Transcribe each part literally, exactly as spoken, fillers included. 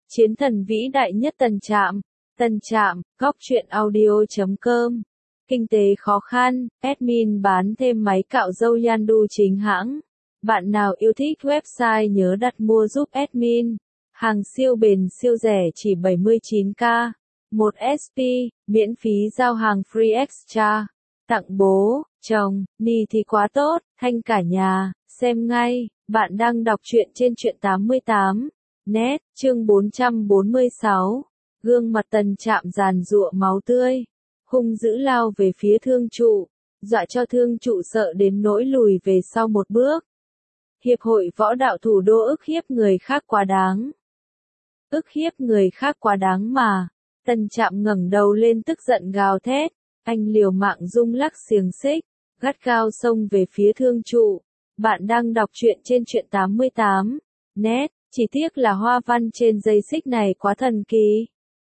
Chiến thần vĩ đại nhất Tần Trạm. Tần Trạm, góc truyện audio chấm com. Kinh tế khó khăn, admin bán thêm máy cạo râu Yandu chính hãng. Bạn nào yêu thích website nhớ đặt mua giúp admin. Hàng siêu bền siêu rẻ chỉ bảy mươi chín k. một ét pê, miễn phí giao hàng free extra. Tặng bố, chồng, ni thì quá tốt, thanh cả nhà, xem ngay. Bạn đang đọc truyện trên truyện tám mươi tám. Net, chương bốn trăm bốn mươi sáu. Gương mặt Tần Trạm giàn giụa máu tươi, hung dữ lao về phía thương trụ, dọa cho thương trụ sợ đến nỗi lùi về sau một bước. Hiệp hội võ đạo thủ đô ức hiếp người khác quá đáng. Ức hiếp người khác quá đáng mà. Tần Trạm ngẩng đầu lên tức giận gào thét, anh liều mạng rung lắc xiềng xích, gắt gao xông về phía thương trụ. Bạn đang đọc truyện trên truyện tám mươi tám. Net, chỉ tiếc là hoa văn trên dây xích này quá thần kỳ.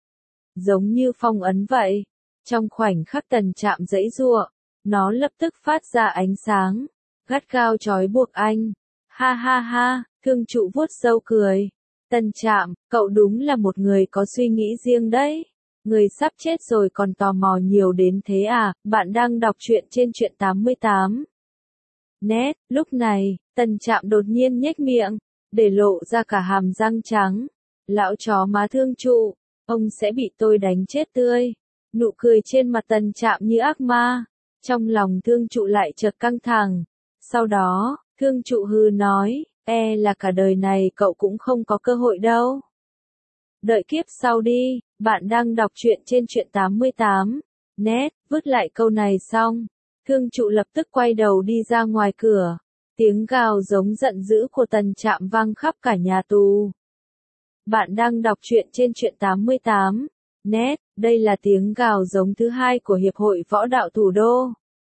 Giống như phong ấn vậy. Trong khoảnh khắc Tần Trạm giãy giụa, nó lập tức phát ra ánh sáng, gắt gao trói buộc anh. Ha ha ha, thương trụ vuốt râu cười. Tần Trạm, cậu đúng là một người có suy nghĩ riêng đấy. Người sắp chết rồi còn tò mò nhiều đến thế à? Bạn đang đọc truyện trên truyện tám mươi tám. Net, lúc này, Tần Trạm đột nhiên nhếch miệng, để lộ ra cả hàm răng trắng. Lão chó má thương trụ, ông sẽ bị tôi đánh chết tươi. Nụ cười trên mặt Tần Trạm như ác ma. Trong lòng thương trụ lại chợt căng thẳng. Sau đó, thương trụ hừ nói, e là cả đời này cậu cũng không có cơ hội đâu. Đợi kiếp sau đi. Bạn đang đọc truyện trên truyện tám mươi tám. Net, vứt lại câu này xong. Thương trụ lập tức quay đầu đi ra ngoài cửa. Tiếng gào giống giận dữ của Tần Trạm vang khắp cả nhà tù. Bạn đang đọc truyện trên truyện tám mươi tám. Net, đây là tiếng gào giống thứ hai của Hiệp hội Võ đạo Thủ đô.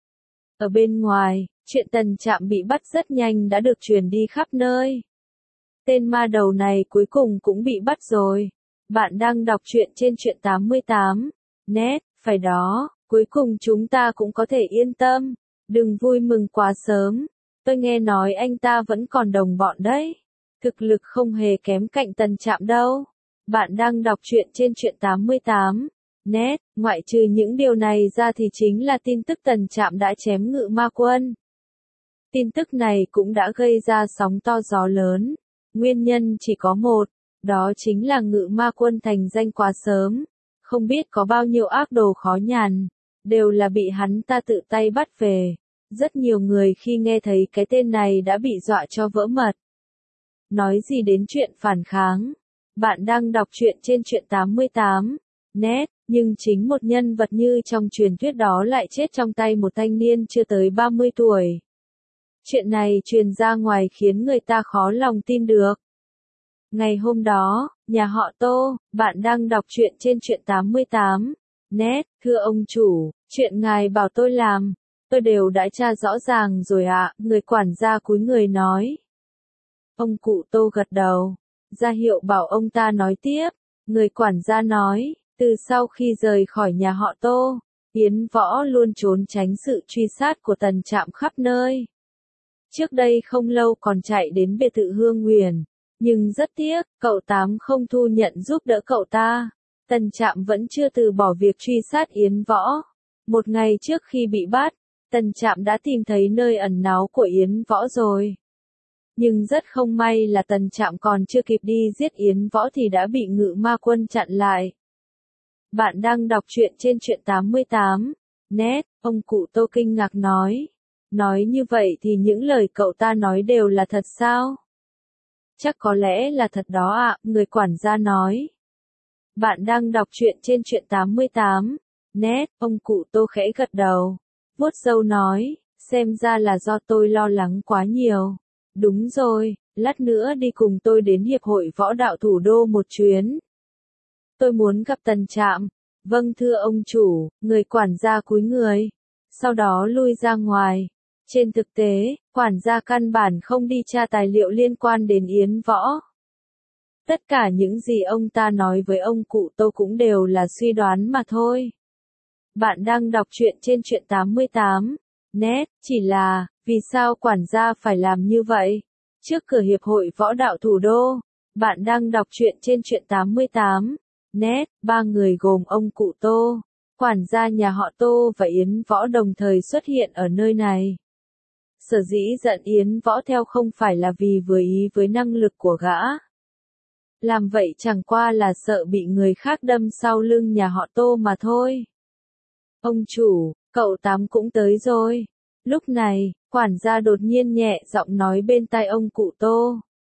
Ở bên ngoài, chuyện Tần Trạm bị bắt rất nhanh đã được truyền đi khắp nơi. Tên ma đầu này cuối cùng cũng bị bắt rồi. Bạn đang đọc truyện trên truyện tám mươi tám. Net, phải đó, cuối cùng chúng ta cũng có thể yên tâm. Đừng vui mừng quá sớm. Tôi nghe nói anh ta vẫn còn đồng bọn đấy. Thực lực không hề kém cạnh Tần Trạm đâu. Bạn đang đọc truyện trên truyện tám mươi tám. Net, ngoại trừ những điều này ra thì chính là tin tức Tần Trạm đã chém Ngự Ma Quân. Tin tức này cũng đã gây ra sóng to gió lớn. Nguyên nhân chỉ có một, đó chính là Ngự Ma Quân thành danh quá sớm. Không biết có bao nhiêu ác đồ khó nhằn, đều là bị hắn ta tự tay bắt về. Rất nhiều người khi nghe thấy cái tên này đã bị dọa cho vỡ mật. Nói gì đến chuyện phản kháng. Bạn đang đọc truyện trên truyện tám mươi tám. Net, nhưng chính một nhân vật như trong truyền thuyết đó lại chết trong tay một thanh niên chưa tới ba mươi tuổi. Chuyện này truyền ra ngoài khiến người ta khó lòng tin được. Ngày hôm đó, nhà họ Tô, bạn đang đọc truyện trên truyện tám mươi tám. Net, thưa ông chủ, chuyện ngài bảo tôi làm, tôi đều đã tra rõ ràng rồi ạ. Người quản gia cúi người nói. Ông cụ Tô gật đầu, ra hiệu bảo ông ta nói tiếp. Người quản gia nói, từ sau khi rời khỏi nhà họ Tô, Yến Võ luôn trốn tránh sự truy sát của Tần Trạm khắp nơi. Trước đây không lâu còn chạy đến biệt thự Hương Huyền, nhưng rất tiếc, cậu Tám không thu nhận giúp đỡ cậu ta. Tần Trạm vẫn chưa từ bỏ việc truy sát Yến Võ. Một ngày trước khi bị bắt, Tần Trạm đã tìm thấy nơi ẩn náu của Yến Võ rồi. Nhưng rất không may là Tần Trạm còn chưa kịp đi giết Yến Võ thì đã bị Ngự Ma Quân chặn lại. Bạn đang đọc truyện trên truyện tám mươi tám. Net, ông cụ Tô kinh ngạc nói. Nói như vậy thì những lời cậu ta nói đều là thật sao? Chắc có lẽ là thật đó ạ, người quản gia nói. Bạn đang đọc truyện trên truyện tám mươi tám. Net, ông cụ Tô khẽ gật đầu, vuốt râu nói, xem ra là do tôi lo lắng quá nhiều. Đúng rồi, lát nữa đi cùng tôi đến Hiệp hội Võ đạo Thủ đô một chuyến. Tôi muốn gặp Tần Trạm. Vâng thưa ông chủ, người quản gia cúi người, sau đó lui ra ngoài. Trên thực tế, quản gia căn bản không đi tra tài liệu liên quan đến Yến Võ. Tất cả những gì ông ta nói với ông cụ Tô cũng đều là suy đoán mà thôi. Bạn đang đọc truyện trên truyện tám mươi tám. Net, chỉ là, vì sao quản gia phải làm như vậy? Trước cửa Hiệp hội Võ đạo Thủ đô, Bạn đang đọc truyện trên truyện tám mươi tám net, ba người gồm ông cụ Tô, quản gia nhà họ Tô và Yến Võ đồng thời xuất hiện ở nơi này. Sở dĩ giận Yến Võ theo không phải là vì vừa ý với năng lực của gã. Làm vậy chẳng qua là sợ bị người khác đâm sau lưng nhà họ Tô mà thôi. Ông chủ, cậu Tám cũng tới rồi. Lúc này, quản gia đột nhiên nhẹ giọng nói bên tai ông cụ Tô.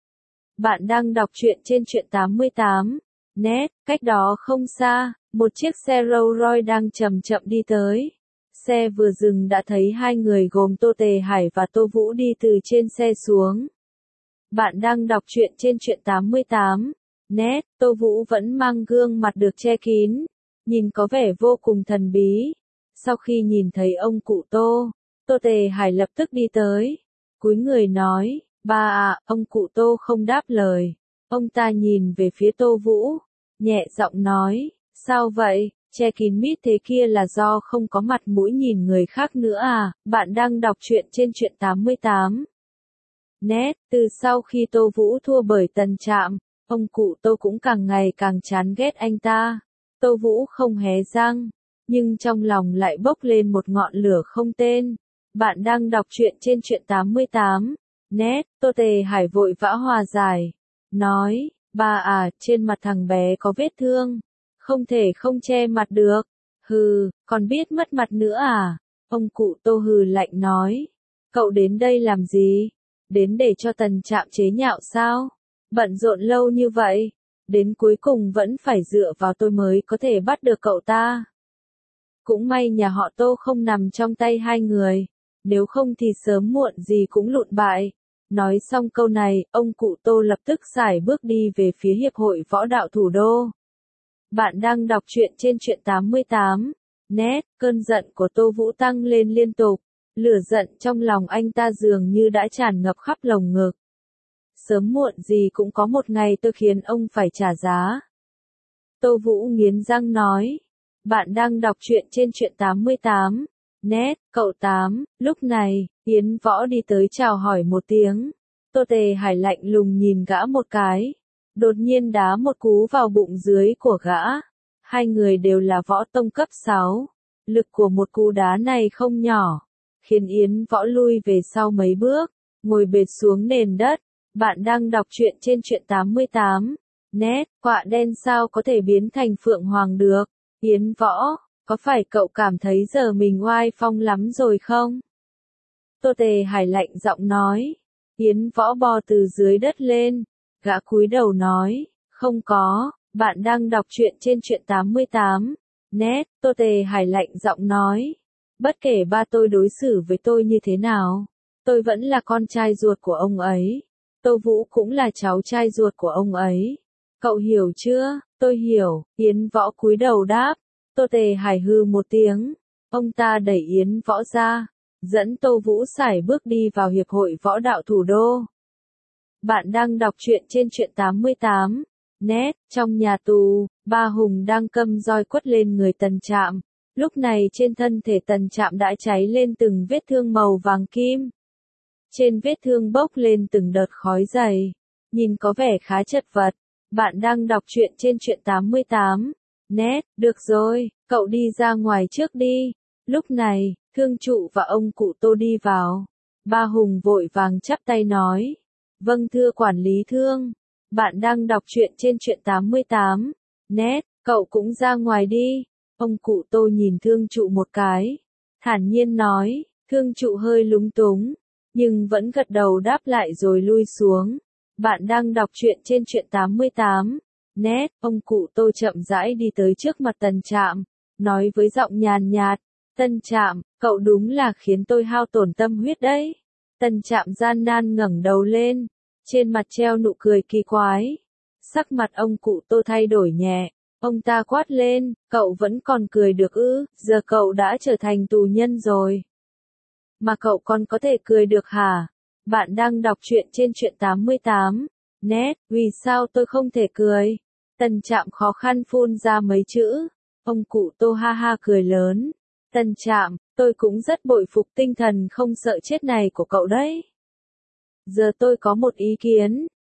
Bạn đang đọc truyện trên truyện tám mươi tám net, cách đó không xa, một chiếc xe Rolls Royce đang chậm chậm đi tới. Xe vừa dừng đã thấy hai người gồm Tô Tề Hải và Tô Vũ đi từ trên xe xuống. Bạn đang đọc truyện trên truyện tám mươi tám net, Tô Vũ vẫn mang gương mặt được che kín, nhìn có vẻ vô cùng thần bí. Sau khi nhìn thấy ông cụ Tô, Tô Tề Hải lập tức đi tới, cúi người nói, ba à, ông cụ Tô không đáp lời. Ông ta nhìn về phía Tô Vũ, nhẹ giọng nói, sao vậy, che kín mít thế kia là do không có mặt mũi nhìn người khác nữa à. Bạn đang đọc truyện trên truyện tám mươi tám net, từ sau khi Tô Vũ thua bởi Tần Trạm, ông cụ Tô cũng càng ngày càng chán ghét anh ta. Tô Vũ không hé răng, nhưng trong lòng lại bốc lên một ngọn lửa không tên. Bạn đang đọc truyện trên truyện tám mươi tám net, Tô Tề Hải vội vã hòa giải, nói, ba à, trên mặt thằng bé có vết thương, không thể không che mặt được. Hừ, còn biết mất mặt nữa à? Ông cụ Tô hừ lạnh nói, cậu đến đây làm gì? Đến để cho Tần Trạm chế nhạo sao? Bận rộn lâu như vậy, đến cuối cùng vẫn phải dựa vào tôi mới có thể bắt được cậu ta. Cũng may nhà họ Tô không nằm trong tay hai người, nếu không thì sớm muộn gì cũng lụn bại. Nói xong câu này, ông cụ Tô lập tức sải bước đi về phía Hiệp hội Võ đạo Thủ đô. Bạn đang đọc truyện trên truyện tám mươi tám net, cơn giận của Tô Vũ tăng lên liên tục, lửa giận trong lòng anh ta dường như đã tràn ngập khắp lồng ngực. Sớm muộn gì cũng có một ngày tôi khiến ông phải trả giá. Tô Vũ nghiến răng nói. Bạn đang đọc truyện trên truyện tám mươi tám net, cậu Tám. Lúc này, Yến Võ đi tới chào hỏi một tiếng. Tô Tề Hải lạnh lùng nhìn gã một cái, đột nhiên đá một cú vào bụng dưới của gã. Hai người đều là võ tông cấp sáu. Lực của một cú đá này không nhỏ, khiến Yến Võ lui về sau mấy bước, ngồi bệt xuống nền đất. Bạn đang đọc truyện trên truyện tám mươi tám net, quạ đen sao có thể biến thành phượng hoàng được? Yến Võ, có phải cậu cảm thấy giờ mình oai phong lắm rồi không? Tô Tề Hải lạnh giọng nói. Yến Võ bò từ dưới đất lên, gã cúi đầu nói, không có. Bạn đang đọc truyện trên truyện tám mươi tám net, Tô Tề Hải lạnh giọng nói. Bất kể ba tôi đối xử với tôi như thế nào, tôi vẫn là con trai ruột của ông ấy. Tô Vũ cũng là cháu trai ruột của ông ấy. Cậu hiểu chưa? Tôi hiểu. Yến Võ cúi đầu đáp. Tô Tề Hải hừ một tiếng. Ông ta đẩy Yến Võ ra, dẫn Tô Vũ sải bước đi vào Hiệp hội Võ đạo Thủ đô. Bạn đang đọc truyện trên truyện tám mươi tám net, trong nhà tù, Ba Hùng đang cầm roi quất lên người Tần Trạm. Lúc này trên thân thể Tần Trạm đã cháy lên từng vết thương màu vàng kim. Trên vết thương bốc lên từng đợt khói dày, nhìn có vẻ khá chật vật. Bạn đang đọc truyện trên truyện tám mươi tám net, được rồi, cậu đi ra ngoài trước đi. Lúc này, Thương Trụ và ông cụ Tô đi vào. Ba Hùng vội vàng chắp tay nói, vâng thưa quản lý Thương. Bạn đang đọc truyện trên truyện tám mươi tám net, cậu cũng ra ngoài đi. Ông cụ Tô nhìn Thương Trụ một cái, thản nhiên nói. Thương Trụ hơi lúng túng, nhưng vẫn gật đầu đáp lại rồi lui xuống. Bạn đang đọc truyện trên truyện tám mươi tám net, ông cụ Tô chậm rãi đi tới trước mặt Tần Trạm, nói với giọng nhàn nhạt, Tần Trạm, cậu đúng là khiến tôi hao tổn tâm huyết đấy. Tần Trạm gian nan ngẩng đầu lên, trên mặt treo nụ cười kỳ quái. Sắc mặt ông cụ Tô thay đổi nhẹ, ông ta quát lên, cậu vẫn còn cười được ư? Giờ cậu đã trở thành tù nhân rồi, mà cậu còn có thể cười được hả? Bạn đang đọc truyện trên truyện tám mươi tám net, vì sao tôi không thể cười? Tần Trạm khó khăn phun ra mấy chữ. Ông cụ Tô ha ha cười lớn. Tần Trạm, tôi cũng rất bội phục tinh thần không sợ chết này của cậu đấy. Giờ tôi có một ý kiến,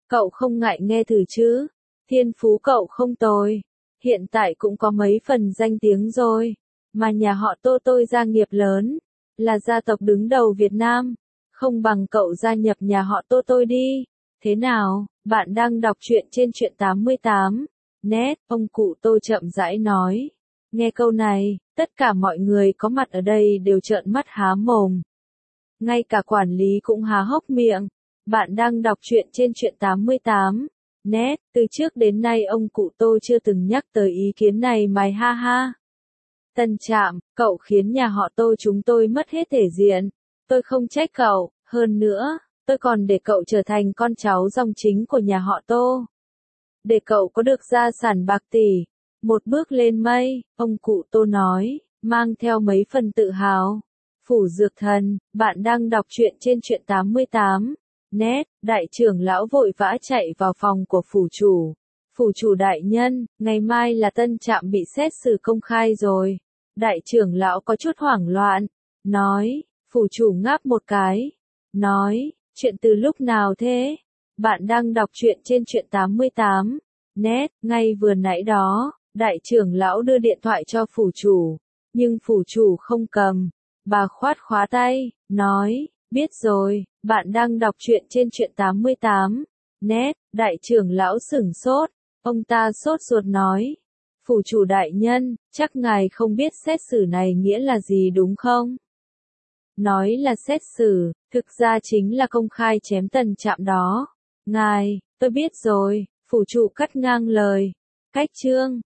Cậu không ngại nghe thử chứ? Thiên phú cậu không tồi. Hiện tại cũng có mấy phần danh tiếng rồi. Mà nhà họ Tô tôi gia nghiệp lớn. Là gia tộc đứng đầu Việt Nam. Không bằng cậu gia nhập nhà họ Tô tôi đi. Thế nào, bạn đang đọc truyện trên truyện tám mươi tám. Net, ông cụ Tô chậm rãi nói. Nghe câu này, tất cả mọi người có mặt ở đây đều trợn mắt há mồm. Ngay cả quản lý cũng há hốc miệng. Bạn đang đọc truyện trên truyện tám mươi tám. Net, từ trước đến nay ông cụ Tô chưa từng nhắc tới ý kiến này mày ha ha. Tân Trạm, cậu khiến nhà họ Tô chúng tôi mất hết thể diện. Tôi không trách cậu, hơn nữa, tôi còn để cậu trở thành con cháu dòng chính của nhà họ Tô. Để cậu có được gia sản bạc tỷ. Một bước lên mây, ông cụ Tô nói, mang theo mấy phần tự hào. Phủ Dược Thần, bạn đang đọc truyện trên truyện tám mươi tám. Net, đại trưởng lão vội vã chạy vào phòng của phủ chủ. Phủ chủ đại nhân, ngày mai là Tân Trạm bị xét xử công khai rồi. Đại trưởng lão có chút hoảng loạn. Nói, phủ chủ ngáp một cái. Nói, chuyện từ lúc nào thế? Bạn đang đọc truyện trên truyện tám mươi tám. Net, ngay vừa nãy đó, đại trưởng lão đưa điện thoại cho phủ chủ. Nhưng phủ chủ không cầm. Bà khoát khóa tay, nói, biết rồi, bạn đang đọc truyện trên truyện tám mươi tám. Net, đại trưởng lão sửng sốt. Ông ta sốt ruột nói. Phủ chủ đại nhân, chắc ngài không biết xét xử này nghĩa là gì đúng không? Nói là xét xử, thực ra chính là công khai chém Tân Trạm đó. Ngài, tôi biết rồi, phủ chủ cắt ngang lời. Cách chương,